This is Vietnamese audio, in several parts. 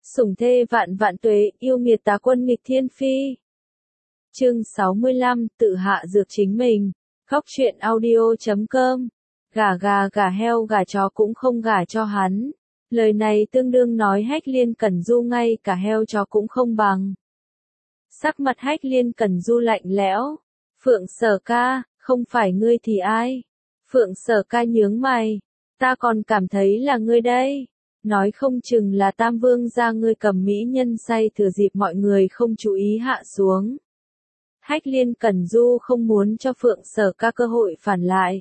Sủng thê vạn vạn tuế, yêu nghiệt tá quân nghịch thiên phi. Chương 65, tự hạ dược chính mình. Góc truyện audio.com. Gà heo gà chó cũng không gả cho hắn. Lời này tương đương nói Hách Liên Cẩn Du ngay cả heo chó cũng không bằng. Sắc mặt Hách Liên Cẩn Du lạnh lẽo. Phượng Sở ca, không phải ngươi thì ai? Phượng Sở ca nhướng mày. Ta còn cảm thấy là ngươi đây. Nói không chừng là Tam Vương gia ngươi cầm mỹ nhân say thừa dịp mọi người không chú ý hạ xuống. Hách Liên Cẩn Du không muốn cho Phượng Sở ca cơ hội phản lại.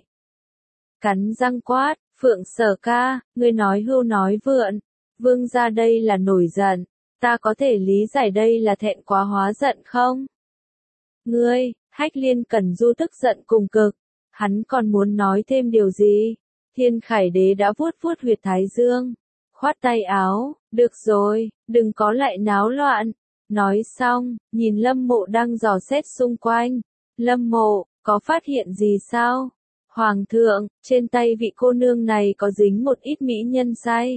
Cắn răng quát, Phượng Sở ca, ngươi nói hưu nói vượn, Vương gia đây là nổi giận, ta có thể lý giải đây là thẹn quá hóa giận không? Ngươi, Hách Liên Cẩn Du tức giận cùng cực, hắn còn muốn nói thêm điều gì? Thiên Khải Đế đã vuốt vuốt huyệt thái dương, khoát tay áo, được rồi, đừng có lại náo loạn. Nói xong, nhìn Lâm Mộ đang dò xét xung quanh. Lâm Mộ, có phát hiện gì sao? Hoàng thượng, trên tay vị cô nương này có dính một ít mỹ nhân say.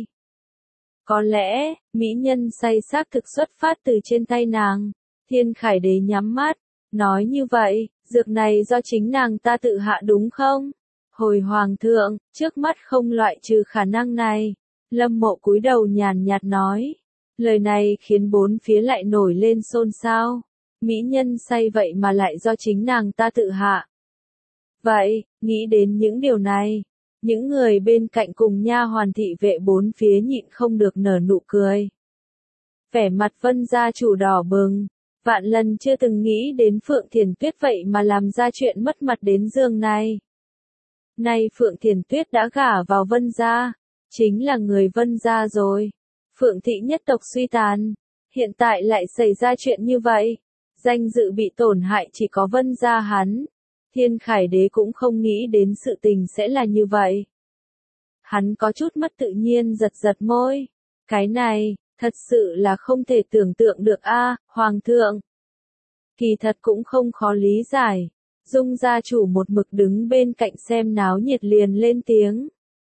Có lẽ, mỹ nhân say xác thực xuất phát từ trên tay nàng. Thiên Khải Đế nhắm mắt, nói như vậy, dược này do chính nàng ta tự hạ đúng không? Hồi Hoàng thượng, trước mắt không loại trừ khả năng này. Lâm Mộ cúi đầu nhàn nhạt nói. Lời này khiến bốn phía lại nổi lên xôn xao. Mỹ nhân say vậy mà lại do chính nàng ta tự hạ. Vậy, nghĩ đến những điều này, những người bên cạnh cùng nha hoàn thị vệ bốn phía nhịn không được nở nụ cười. Vẻ mặt Vân gia chủ đỏ bừng, vạn lần chưa từng nghĩ đến Phượng Thiền Tuyết vậy mà làm ra chuyện mất mặt đến giường này. Nay Phượng Thiền Tuyết đã gả vào Vân gia, chính là người Vân gia rồi. Phượng thị nhất tộc suy tàn, hiện tại lại xảy ra chuyện như vậy, danh dự bị tổn hại chỉ có Vân gia hắn. Thiên Khải Đế cũng không nghĩ đến sự tình sẽ là như vậy. Hắn có chút mất tự nhiên giật giật môi. Cái này, thật sự là không thể tưởng tượng được a, Hoàng thượng. Kỳ thật cũng không khó lý giải. Dung gia chủ một mực đứng bên cạnh xem náo nhiệt liền lên tiếng.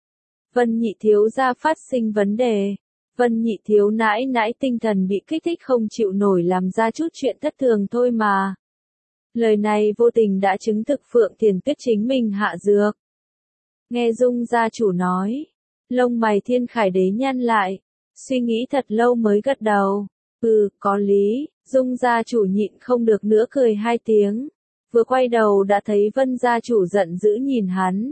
Vân nhị thiếu gia phát sinh vấn đề. Vân nhị thiếu nãi nãi tinh thần bị kích thích không chịu nổi làm ra chút chuyện thất thường thôi mà. Lời này vô tình đã chứng thực Phượng Thiền Tuyết chính mình hạ dược. Nghe Dung gia chủ nói, lông mày Thiên Khải Đế nhăn lại, suy nghĩ thật lâu mới gật đầu. Có lý, Dung gia chủ nhịn không được nữa cười hai tiếng. Vừa quay đầu đã thấy Vân gia chủ giận dữ nhìn hắn.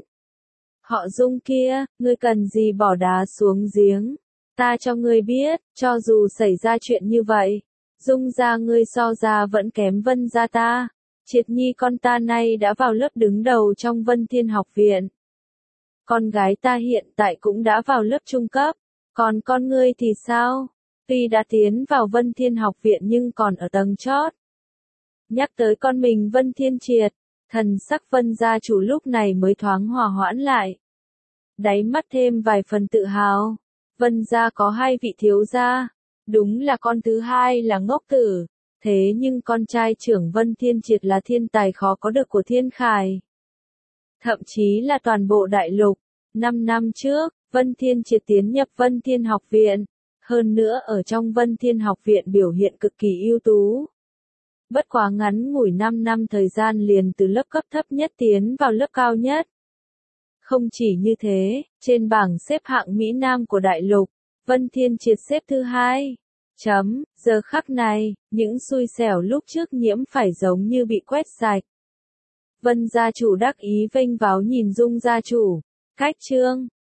Họ Dung kia, ngươi cần gì bỏ đá xuống giếng? Ta cho ngươi biết, cho dù xảy ra chuyện như vậy, Dung gia ngươi so ra vẫn kém Vân gia ta. Triệt nhi con ta nay đã vào lớp đứng đầu trong Vân Thiên học viện. Con gái ta hiện tại cũng đã vào lớp trung cấp. Còn con ngươi thì sao? Tuy đã tiến vào Vân Thiên học viện nhưng còn ở tầng chót. Nhắc tới con mình Vân Thiên Triệt, thần sắc Vân gia chủ lúc này mới thoáng hòa hoãn lại. Đáy mắt thêm vài phần tự hào. Vân gia có hai vị thiếu gia. Đúng là con thứ hai là ngốc tử. Thế nhưng con trai trưởng Vân Thiên Triệt là thiên tài khó có được của Thiên Khải. Thậm chí là toàn bộ đại lục. 5 năm trước, Vân Thiên Triệt tiến nhập Vân Thiên học viện. Hơn nữa ở trong Vân Thiên học viện biểu hiện cực kỳ ưu tú. Bất quá ngắn ngủi 5 năm thời gian liền từ lớp cấp thấp nhất tiến vào lớp cao nhất. Không chỉ như thế, trên bảng xếp hạng Mỹ Nam của đại lục, Vân Thiên Triệt xếp thứ 2. Giờ khắc này, những xui xẻo lúc trước nhiễm phải giống như bị quét sạch. Vân gia chủ đắc ý vênh váo nhìn Dung gia chủ. Cách chương,